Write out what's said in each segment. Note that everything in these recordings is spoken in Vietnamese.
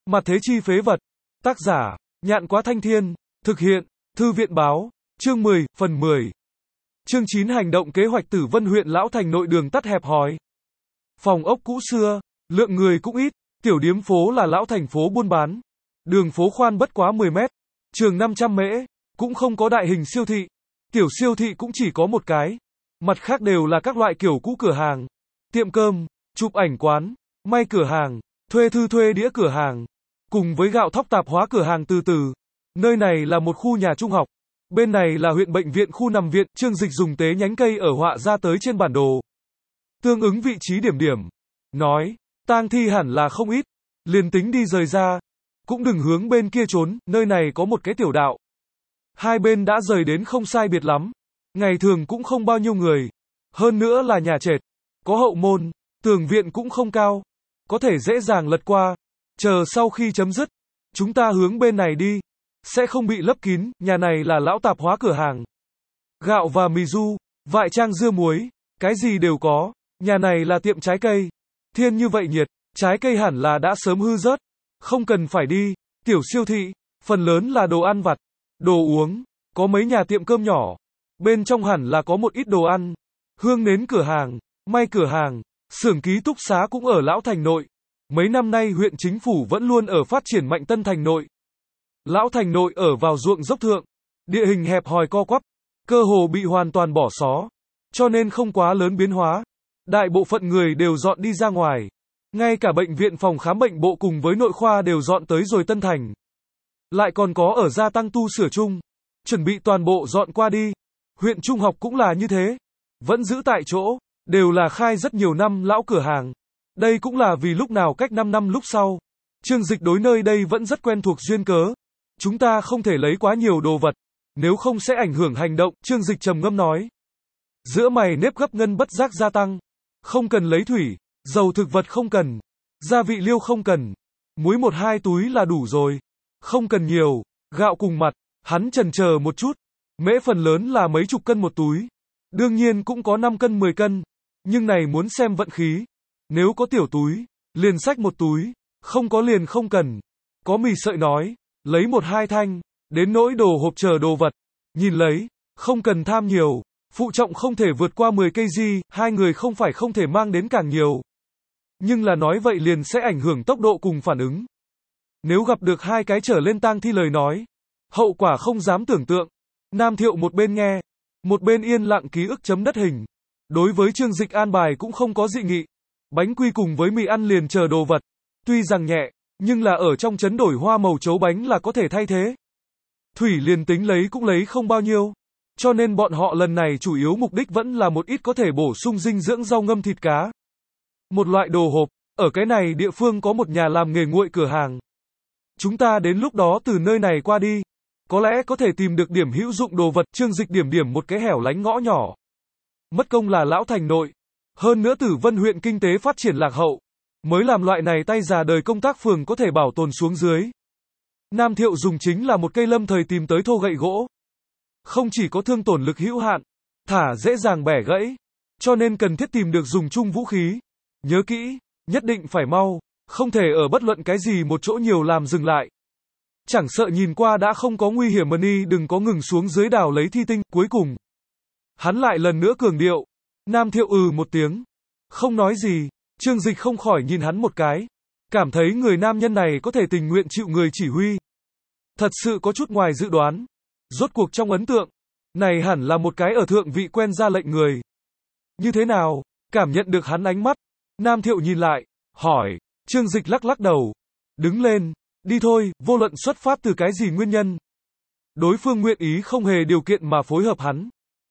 Mặt thế chi phế vật. Tác giả, Nhạn Quá Thanh Thiên. Thực hiện, Thư viện Báo. Chương 10, phần 10. Chương 9 hành động kế hoạch Tử Vân huyện Lão Thành nội đường tắt hẹp hòi. Phòng ốc cũ xưa, lượng người cũng ít, tiểu điếm phố là lão thành phố buôn bán. Đường phố khoan bất quá 10 mét, trường 500 mễ, cũng không có đại hình siêu thị. Tiểu siêu thị cũng chỉ có một cái. Mặt khác đều là các loại kiểu cũ cửa hàng, tiệm cơm, chụp ảnh quán, may cửa hàng, thuê thư thuê đĩa cửa hàng, cùng với gạo thóc tạp hóa cửa hàng từ từ. Nơi này là một khu nhà trung học. Bên này là huyện bệnh viện khu nằm viện, Trương Dịch dùng tế nhánh cây ở họa ra tới trên bản đồ. Tương ứng vị trí điểm điểm. Nói, tang thi hẳn là không ít. Liền tính đi rời ra, cũng đừng hướng bên kia trốn, nơi này có một cái tiểu đạo. Hai bên đã rời đến không sai biệt lắm. Ngày thường cũng không bao nhiêu người. Hơn nữa là nhà trệt. Có hậu môn, tường viện cũng không cao. Có thể dễ dàng lật qua. Chờ sau khi chấm dứt, chúng ta hướng bên này đi. Sẽ không bị lấp kín, nhà này là lão tạp hóa cửa hàng. Gạo và mì ru, vại trang dưa muối, cái gì đều có. Nhà này là tiệm trái cây. Thiên như vậy nhiệt, trái cây hẳn là đã sớm hư rớt. Không cần phải đi. Tiểu siêu thị, phần lớn là đồ ăn vặt, đồ uống, có mấy nhà tiệm cơm nhỏ. Bên trong hẳn là có một ít đồ ăn. Hương nến cửa hàng, may cửa hàng, xưởng ký túc xá cũng ở Lão Thành nội. Mấy năm nay huyện chính phủ vẫn luôn ở phát triển mạnh Tân Thành nội. Lão Thành nội ở vào ruộng dốc thượng, địa hình hẹp hòi co quắp, cơ hồ bị hoàn toàn bỏ xó, cho nên không quá lớn biến hóa. Đại bộ phận người đều dọn đi ra ngoài. Ngay cả bệnh viện phòng khám bệnh bộ cùng với nội khoa đều dọn tới rồi Tân Thành. Lại còn có ở gia tăng tu sửa chung, chuẩn bị toàn bộ dọn qua đi. Huyện trung học cũng là như thế, vẫn giữ tại chỗ, đều là khai rất nhiều năm lão cửa hàng. Đây cũng là vì lúc nào cách 5 năm lúc sau, Trương Dịch đối nơi đây vẫn rất quen thuộc duyên cớ. Chúng ta không thể lấy quá nhiều đồ vật, nếu không sẽ ảnh hưởng hành động, Trương Dịch trầm ngâm nói. Giữa mày nếp gấp ngân bất giác gia tăng. Không cần lấy thủy, dầu thực vật không cần, gia vị liêu không cần, muối 1-2 túi là đủ rồi. Không cần nhiều, gạo cùng mặt, hắn chần chờ một chút. Mễ phần lớn là mấy chục cân một túi. Đương nhiên cũng có 5 cân 10 cân. Nhưng này muốn xem vận khí. Nếu có tiểu túi, liền xách một túi. Không có liền không cần. Có mì sợi nói, lấy 1-2 thanh. Đến nỗi đồ hộp chờ đồ vật. Nhìn lấy, không cần tham nhiều. Phụ trọng không thể vượt qua 10 kg, hai người không phải không thể mang đến càng nhiều. Nhưng là nói vậy liền sẽ ảnh hưởng tốc độ cùng phản ứng. Nếu gặp được 2 cái trở lên tang thi lời nói, hậu quả không dám tưởng tượng. Nam Thiệu một bên nghe, một bên yên lặng ký ức chấm đất hình. Đối với Trương Dịch an bài cũng không có dị nghị. Bánh quy cùng với mì ăn liền chờ đồ vật. Tuy rằng nhẹ, nhưng là ở trong trấn đổi hoa màu chấu bánh là có thể thay thế. Thủy liền tính lấy cũng lấy không bao nhiêu. Cho nên bọn họ lần này chủ yếu mục đích vẫn là một ít có thể bổ sung dinh dưỡng rau ngâm thịt cá. Một loại đồ hộp, ở cái này địa phương có một nhà làm nghề nguội cửa hàng. Chúng ta đến lúc đó từ nơi này qua đi, có lẽ có thể tìm được điểm hữu dụng đồ vật. Trương Dịch điểm một cái hẻo lánh ngõ nhỏ. Mất công là Lão Thành nội. Hơn nữa Tử Vân huyện kinh tế phát triển lạc hậu. Mới làm loại này tay già đời công tác phường có thể bảo tồn xuống dưới. Nam Thiệu dùng chính là một cây lâm thời tìm tới thô gậy gỗ. Không chỉ có thương tổn lực hữu hạn, thả dễ dàng bẻ gãy. Cho nên cần thiết tìm được dùng chung vũ khí. Nhớ kỹ, nhất định phải mau. Không thể ở bất luận cái gì một chỗ nhiều làm dừng lại. Chẳng sợ nhìn qua đã không có nguy hiểm ni đừng có ngừng xuống dưới đào lấy thi tinh. Cuối cùng, hắn lại lần nữa cường điệu. Nam Thiệu một tiếng. Không nói gì, Trương Dịch không khỏi nhìn hắn một cái. Cảm thấy người nam nhân này có thể tình nguyện chịu người chỉ huy. Thật sự có chút ngoài dự đoán. Rốt cuộc trong ấn tượng, này hẳn là một cái ở thượng vị quen ra lệnh người. Như thế nào? Cảm nhận được hắn ánh mắt. Nam Thiệu nhìn lại, hỏi. Trương Dịch lắc lắc đầu. Đứng lên, đi thôi, vô luận xuất phát từ cái gì nguyên nhân. Đối phương nguyện ý không hề điều kiện mà phối hợp hắn.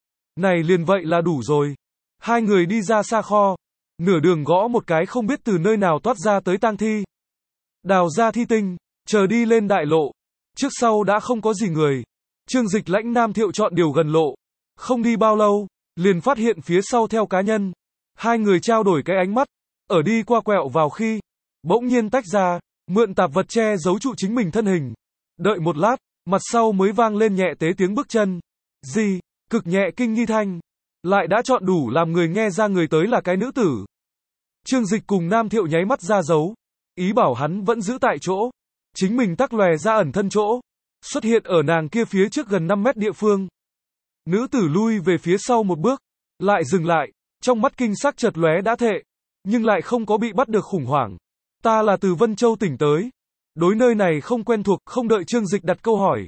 Này liền vậy là đủ rồi. Hai người đi ra xa kho. Nửa đường gõ một cái không biết từ nơi nào toát ra tới tang thi. Đào ra thi tinh, chờ đi lên đại lộ. Trước sau đã không có gì người. Trương Dịch lãnh Nam Thiệu chọn điều gần lộ. Không đi bao lâu, liền phát hiện phía sau theo cá nhân. Hai người trao đổi cái ánh mắt. Ở đi qua quẹo vào khi, bỗng nhiên tách ra, mượn tạp vật che giấu trụ chính mình thân hình. Đợi một lát, mặt sau mới vang lên nhẹ tế tiếng bước chân. Gì, cực nhẹ kinh nghi thanh. Lại đã chọn đủ làm người nghe ra người tới là cái nữ tử. Trương Dịch cùng Nam Thiệu nháy mắt ra dấu. Ý bảo hắn vẫn giữ tại chỗ. chính mình tắc lòe ra ẩn thân chỗ, xuất hiện ở nàng kia phía trước gần 5 mét địa phương. Nữ tử lui về phía sau một bước, lại dừng lại, trong mắt kinh sắc chợt lóe đã thệ, nhưng lại không có bị bắt được khủng hoảng. Ta là từ Vân Châu tỉnh tới, đối nơi này không quen thuộc, không đợi Trương Dịch đặt câu hỏi.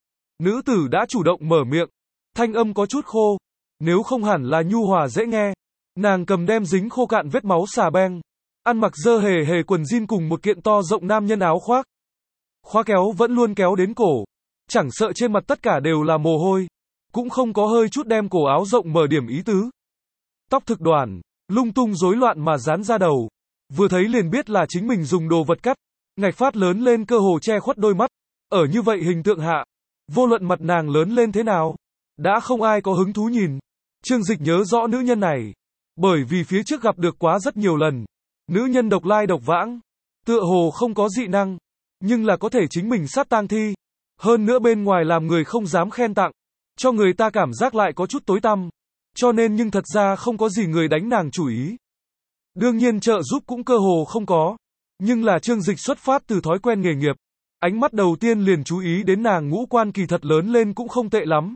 Nữ tử đã chủ động mở miệng, thanh âm có chút khô, nếu không hẳn là nhu hòa dễ nghe. Nàng cầm đem dính khô cạn vết máu xà beng, ăn mặc dơ hề hề quần jean cùng một kiện to rộng nam nhân áo khoác. Khóa kéo vẫn luôn kéo đến cổ, chẳng sợ trên mặt tất cả đều là mồ hôi, cũng không có hơi chút đem cổ áo rộng mở điểm ý tứ. Tóc thực đoàn, lung tung rối loạn mà dán ra đầu, vừa thấy liền biết là chính mình dùng đồ vật cắt, ngạch phát lớn lên cơ hồ che khuất đôi mắt. Ở như vậy hình tượng hạ, vô luận mặt nàng lớn lên thế nào, đã không ai có hứng thú nhìn. Trương Dịch nhớ rõ nữ nhân này, bởi vì phía trước gặp được quá rất nhiều lần. Nữ nhân độc lai độc vãng, tựa hồ không có dị năng, nhưng là có thể chính mình sát tang thi. Hơn nữa bên ngoài làm người không dám khen tặng, cho người ta cảm giác lại có chút tối tăm. Cho nên nhưng thật ra không có gì người đánh nàng chủ ý. Đương nhiên trợ giúp cũng cơ hồ không có. Nhưng là Trương Dịch xuất phát từ thói quen nghề nghiệp. Ánh mắt đầu tiên liền chú ý đến nàng ngũ quan kỳ thật lớn lên cũng không tệ lắm.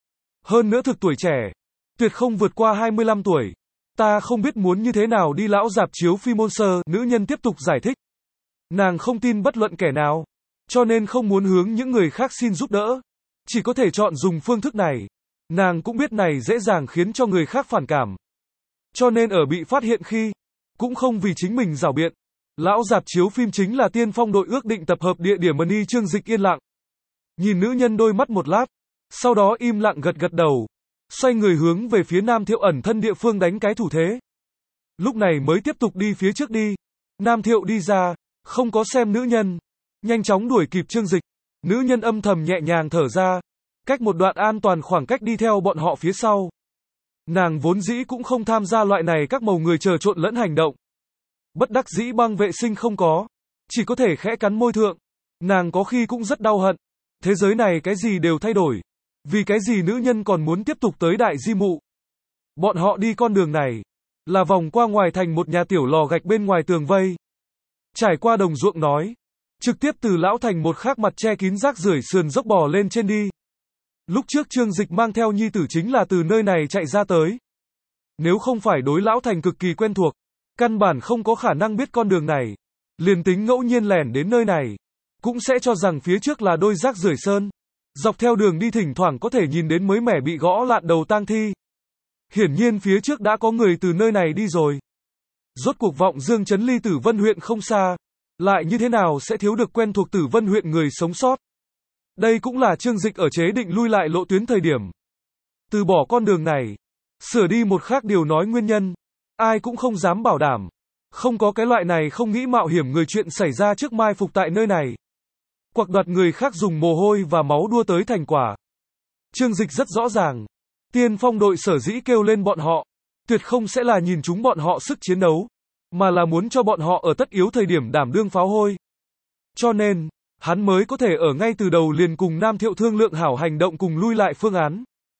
Hơn nữa thực tuổi trẻ, tuyệt không vượt qua 25 tuổi. Ta không biết muốn như thế nào đi lão rạp chiếu phim monster, nữ nhân tiếp tục giải thích. Nàng không tin bất luận kẻ nào, cho nên không muốn hướng những người khác xin giúp đỡ. Chỉ có thể chọn dùng phương thức này. Nàng cũng biết này dễ dàng khiến cho người khác phản cảm. Cho nên ở bị phát hiện khi, cũng không vì chính mình rảo biện. Lão rạp chiếu phim chính là Tiên Phong đội ước định tập hợp địa điểm Mani. Trương Dịch yên lặng. Nhìn nữ nhân đôi mắt một lát, sau đó im lặng gật gật đầu. Xoay người hướng về phía Nam Thiệu ẩn thân địa phương đánh cái thủ thế. Lúc này mới tiếp tục đi phía trước đi. Nam Thiệu đi ra, không có xem nữ nhân. Nhanh chóng đuổi kịp Trương Dịch. Nữ nhân âm thầm nhẹ nhàng thở ra. Cách một đoạn an toàn khoảng cách đi theo bọn họ phía sau. Nàng vốn dĩ cũng không tham gia loại này các màu người chờ trộn lẫn hành động. Bất đắc dĩ băng vệ sinh không có. Chỉ có thể khẽ cắn môi thượng. Nàng có khi cũng rất đau hận. Thế giới này cái gì đều thay đổi. Vì cái gì nữ nhân còn muốn tiếp tục tới Đại Di Mụ. Bọn họ đi con đường này. Là vòng qua ngoài thành một nhà tiểu lò gạch bên ngoài tường vây. Trải qua đồng ruộng nói. Trực tiếp từ lão thành một khác mặt che kín rác rưởi sườn dốc bò lên trên đi. Lúc trước Trương Dịch mang theo nhi tử chính là từ nơi này chạy ra tới. Nếu không phải đối lão thành cực kỳ quen thuộc, căn bản không có khả năng biết con đường này. Liền tính ngẫu nhiên lẻn đến nơi này, cũng sẽ cho rằng phía trước là đôi rác rưởi sơn. Dọc theo đường đi thỉnh thoảng có thể nhìn đến mới mẻ bị gõ lạn đầu tang thi. Hiển nhiên phía trước đã có người từ nơi này đi rồi. Rốt cuộc Vọng Dương trấn ly Tử Vân huyện không xa, lại như thế nào sẽ thiếu được quen thuộc Tử Vân huyện người sống sót. Đây cũng là Trương Dịch ở chế định lui lại lộ tuyến thời điểm. Từ bỏ con đường này, sửa đi một khác điều nói nguyên nhân, ai cũng không dám bảo đảm. Không có cái loại này không nghĩ mạo hiểm người chuyện xảy ra trước mai phục tại nơi này. Quặc đoạt người khác dùng mồ hôi và máu đua tới thành quả. Trương Dịch rất rõ ràng. Tiên Phong đội sở dĩ kêu lên bọn họ, tuyệt không sẽ là nhìn chúng bọn họ sức chiến đấu, mà là muốn cho bọn họ ở tất yếu thời điểm đảm đương pháo hôi. Cho nên, hắn mới có thể ở ngay từ đầu liền cùng Nam Thiệu thương lượng hảo hành động cùng lui lại phương án.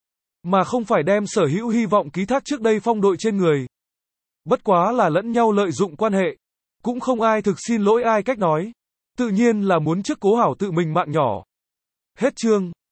Mà không phải đem sở hữu hy vọng ký thác trước đây Phong đội trên người. Bất quá là lẫn nhau lợi dụng quan hệ. Cũng không ai thực xin lỗi ai cách nói. Tự nhiên là muốn trước cố hảo tự mình mạng nhỏ. Hết chương.